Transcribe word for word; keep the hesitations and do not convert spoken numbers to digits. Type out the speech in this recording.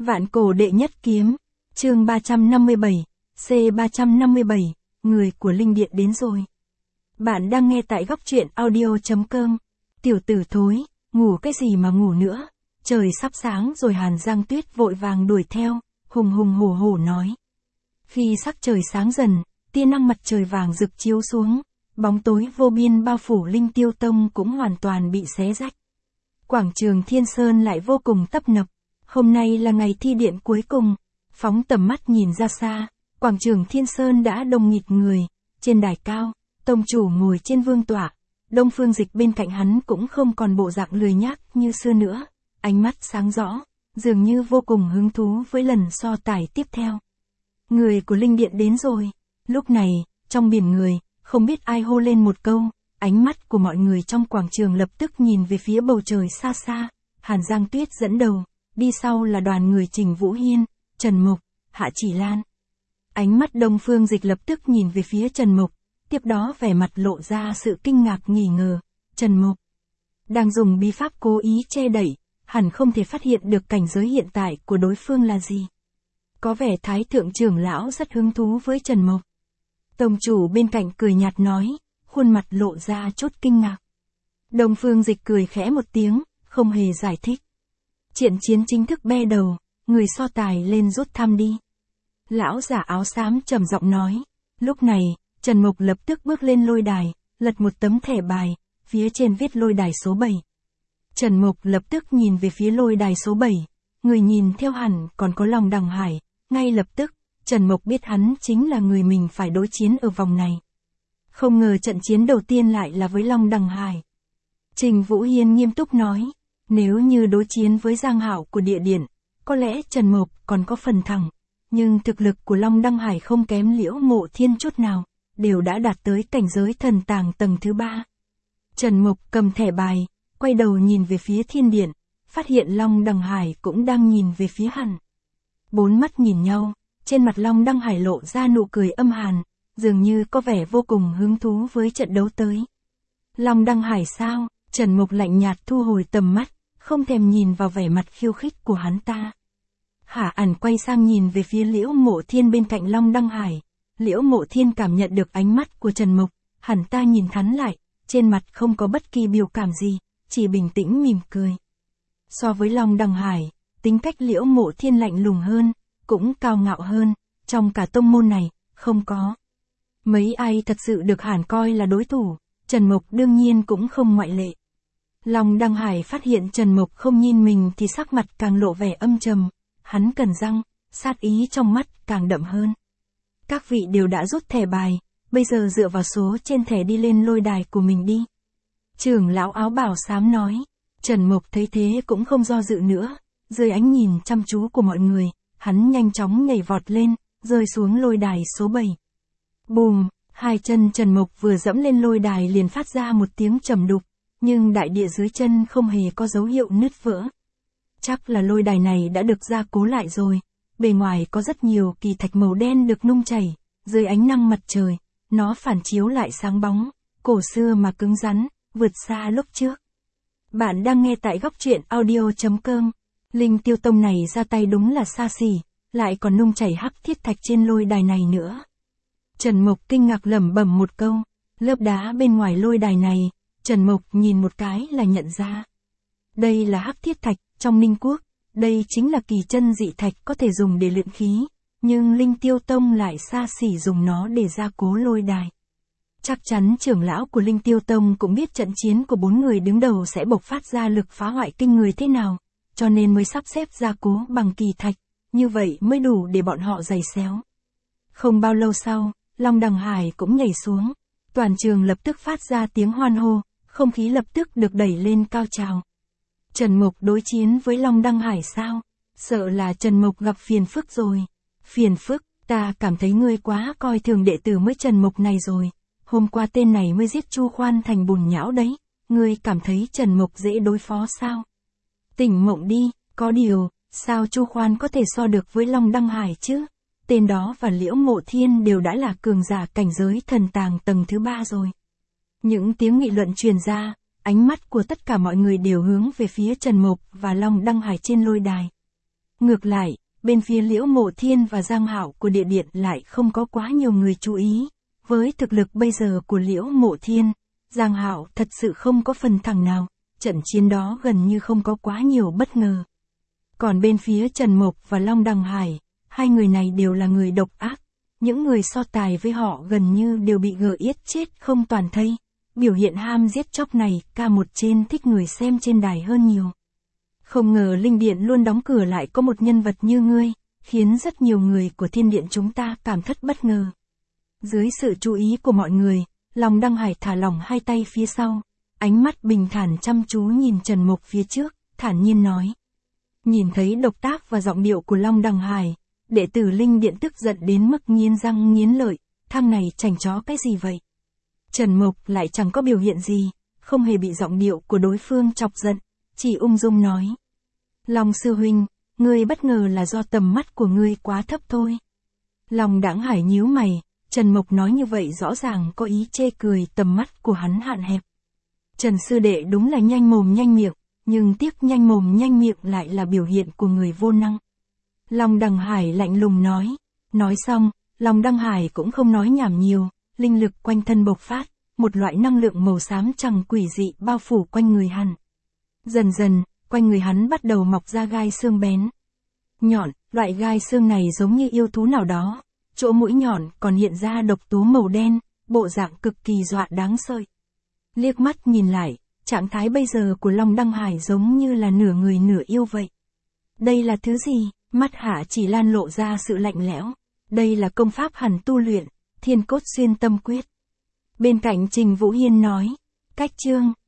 Vạn cổ đệ nhất kiếm, chương ba trăm năm mươi bảy, C ba trăm năm mươi bảy, người của linh điện đến rồi. Bạn đang nghe tại góc truyện audio.com. Tiểu tử thối, ngủ cái gì mà ngủ nữa, trời sắp sáng rồi. Hàn Giang Tuyết vội vàng đuổi theo, hùng hùng hổ hổ nói. Khi sắc trời sáng dần, tia năng mặt trời vàng rực chiếu xuống, bóng tối vô biên bao phủ Linh Tiêu Tông cũng hoàn toàn bị xé rách. Quảng trường Thiên Sơn lại vô cùng tấp nập. Hôm nay là ngày thi điện cuối cùng, phóng tầm mắt nhìn ra xa, quảng trường Thiên Sơn đã đông nghịt người, trên đài cao, tông chủ ngồi trên vương tọa, Đông Phương Dịch bên cạnh hắn cũng không còn bộ dạng lười nhác như xưa nữa, ánh mắt sáng rõ, dường như vô cùng hứng thú với lần so tài tiếp theo. Người của linh điện đến rồi. Lúc này, trong biển người, không biết ai hô lên một câu, ánh mắt của mọi người trong quảng trường lập tức nhìn về phía bầu trời xa xa, Hàn Giang Tuyết dẫn đầu. Đi sau là đoàn người Trình Vũ Hiên, Trần Mộc, Hạ Chỉ Lan. Ánh mắt Đông Phương Dịch lập tức nhìn về phía Trần Mộc, tiếp đó vẻ mặt lộ ra sự kinh ngạc nghi ngờ. Trần Mộc đang dùng bí pháp cố ý che đậy, hẳn không thể phát hiện được cảnh giới hiện tại của đối phương là gì. Có vẻ Thái thượng trưởng lão rất hứng thú với Trần Mộc. Tông chủ bên cạnh cười nhạt nói, khuôn mặt lộ ra chút kinh ngạc. Đông Phương Dịch cười khẽ một tiếng, không hề giải thích. Trận chiến chính thức be đầu, người so tài lên rút thăm đi. Lão giả áo xám trầm giọng nói. Lúc này, Trần Mộc lập tức bước lên lôi đài, lật một tấm thẻ bài, phía trên viết lôi đài số bảy. Trần Mộc lập tức nhìn về phía lôi đài số bảy, người nhìn theo hẳn còn có Long Đằng Hải, ngay lập tức, Trần Mộc biết hắn chính là người mình phải đối chiến ở vòng này. Không ngờ trận chiến đầu tiên lại là với Long Đằng Hải. Trình Vũ Hiên nghiêm túc nói. Nếu như đối chiến với Giang Hạo của địa điện, có lẽ Trần Mộc còn có phần thắng, nhưng thực lực của Long Đăng Hải không kém Liễu Mộ Thiên chút nào, đều đã đạt tới cảnh giới thần tàng tầng thứ ba. Trần Mộc cầm thẻ bài, quay đầu nhìn về phía thiên điện, phát hiện Long Đăng Hải cũng đang nhìn về phía hắn. Bốn mắt nhìn nhau, trên mặt Long Đăng Hải lộ ra nụ cười âm hàn, dường như có vẻ vô cùng hứng thú với trận đấu tới. Long Đăng Hải sao? Trần Mộc lạnh nhạt thu hồi tầm mắt, không thèm nhìn vào vẻ mặt khiêu khích của hắn ta. Hạ ẩn quay sang nhìn về phía Liễu Mộ Thiên bên cạnh Long Đăng Hải. Liễu Mộ Thiên cảm nhận được ánh mắt của Trần Mộc, hắn ta nhìn hắn lại, trên mặt không có bất kỳ biểu cảm gì, chỉ bình tĩnh mỉm cười. So với Long Đăng Hải, tính cách Liễu Mộ Thiên lạnh lùng hơn, cũng cao ngạo hơn, trong cả tông môn này, không có mấy ai thật sự được hắn coi là đối thủ, Trần Mộc đương nhiên cũng không ngoại lệ. Long Đăng Hải phát hiện Trần Mộc không nhìn mình thì sắc mặt càng lộ vẻ âm trầm, hắn cắn răng, sát ý trong mắt càng đậm hơn. Các vị đều đã rút thẻ bài, bây giờ dựa vào số trên thẻ đi lên lôi đài của mình đi. Trưởng lão áo bào xám nói. Trần Mộc thấy thế cũng không do dự nữa, dưới ánh nhìn chăm chú của mọi người, hắn nhanh chóng nhảy vọt lên, rơi xuống lôi đài số bảy. Bùm, hai chân Trần Mộc vừa dẫm lên lôi đài liền phát ra một tiếng trầm đục. Nhưng đại địa dưới chân không hề có dấu hiệu nứt vỡ. Chắc là lôi đài này đã được gia cố lại rồi, bề ngoài có rất nhiều kỳ thạch màu đen được nung chảy, dưới ánh nắng mặt trời, nó phản chiếu lại sáng bóng, cổ xưa mà cứng rắn, vượt xa lúc trước. Bạn đang nghe tại góc truyện audio.com, Linh Tiêu Tông này ra tay đúng là xa xỉ, lại còn nung chảy hắc thiết thạch trên lôi đài này nữa. Trần Mộc kinh ngạc lẩm bẩm một câu, lớp đá bên ngoài lôi đài này, Trần Mộc nhìn một cái là nhận ra. Đây là hắc thiết thạch, trong Ninh Quốc, đây chính là kỳ chân dị thạch có thể dùng để luyện khí, nhưng Linh Tiêu Tông lại xa xỉ dùng nó để gia cố lôi đài. Chắc chắn trưởng lão của Linh Tiêu Tông cũng biết trận chiến của bốn người đứng đầu sẽ bộc phát ra lực phá hoại kinh người thế nào, cho nên mới sắp xếp gia cố bằng kỳ thạch, như vậy mới đủ để bọn họ giày xéo. Không bao lâu sau, Long Đằng Hải cũng nhảy xuống, toàn trường lập tức phát ra tiếng hoan hô. Không khí lập tức được đẩy lên cao trào. Trần Mộc đối chiến với Long Đăng Hải sao? Sợ là Trần Mộc gặp phiền phức rồi. Phiền phức, ta cảm thấy ngươi quá coi thường đệ tử mới Trần Mộc này rồi. Hôm qua tên này mới giết Chu Khoan thành bùn nhão đấy. Ngươi cảm thấy Trần Mộc dễ đối phó sao? Tỉnh mộng đi, có điều, sao Chu Khoan có thể so được với Long Đăng Hải chứ? Tên đó và Liễu Mộ Thiên đều đã là cường giả cảnh giới thần tàng tầng thứ ba rồi. Những tiếng nghị luận truyền ra, ánh mắt của tất cả mọi người đều hướng về phía Trần Mộc và Long Đăng Hải trên lôi đài. Ngược lại, bên phía Liễu Mộ Thiên và Giang Hạo của địa điện lại không có quá nhiều người chú ý. Với thực lực bây giờ của Liễu Mộ Thiên, Giang Hạo thật sự không có phần thắng nào, trận chiến đó gần như không có quá nhiều bất ngờ. Còn bên phía Trần Mộc và Long Đằng Hải, hai người này đều là người độc ác, những người so tài với họ gần như đều bị gờ yết chết không toàn thây. Biểu hiện ham giết chóc này ca một trên thích người xem trên đài hơn nhiều. Không ngờ Linh Điện luôn đóng cửa lại có một nhân vật như ngươi, khiến rất nhiều người của Thiên Điện chúng ta cảm thất bất ngờ. Dưới sự chú ý của mọi người, Long Đăng Hải thả lỏng hai tay phía sau, ánh mắt bình thản chăm chú nhìn Trần Mộc phía trước, thản nhiên nói. Nhìn thấy độc tác và giọng điệu của Long Đăng Hải, đệ tử Linh Điện tức giận đến mức nghiến răng nghiến lợi, thằng này chảnh chó cái gì vậy? Trần Mộc lại chẳng có biểu hiện gì, không hề bị giọng điệu của đối phương chọc giận, chỉ ung dung nói. Long sư huynh, ngươi bất ngờ là do tầm mắt của ngươi quá thấp thôi. Long Đãng Hải nhíu mày, Trần Mộc nói như vậy rõ ràng có ý chê cười tầm mắt của hắn hạn hẹp. Trần sư đệ đúng là nhanh mồm nhanh miệng, nhưng tiếc nhanh mồm nhanh miệng lại là biểu hiện của người vô năng. Long Đằng Hải lạnh lùng nói. Nói xong, Long Đăng Hải cũng không nói nhảm nhiều, linh lực quanh thân bộc phát, một loại năng lượng màu xám trắng quỷ dị bao phủ quanh người hắn. Dần dần, quanh người hắn bắt đầu mọc ra gai xương bén. Nhọn, loại gai xương này giống như yêu thú nào đó, chỗ mũi nhọn còn hiện ra độc tố màu đen, bộ dạng cực kỳ dọa đáng sợ. Liếc mắt nhìn lại, trạng thái bây giờ của Long Đăng Hải giống như là nửa người nửa yêu vậy. Đây là thứ gì? Mắt Hạ Chỉ Lan lộ ra sự lạnh lẽo. Đây là công pháp hắn tu luyện, Thiên Cốt Xuyên Tâm Quyết. Bên cạnh Trình Vũ Hiên nói, cách chương.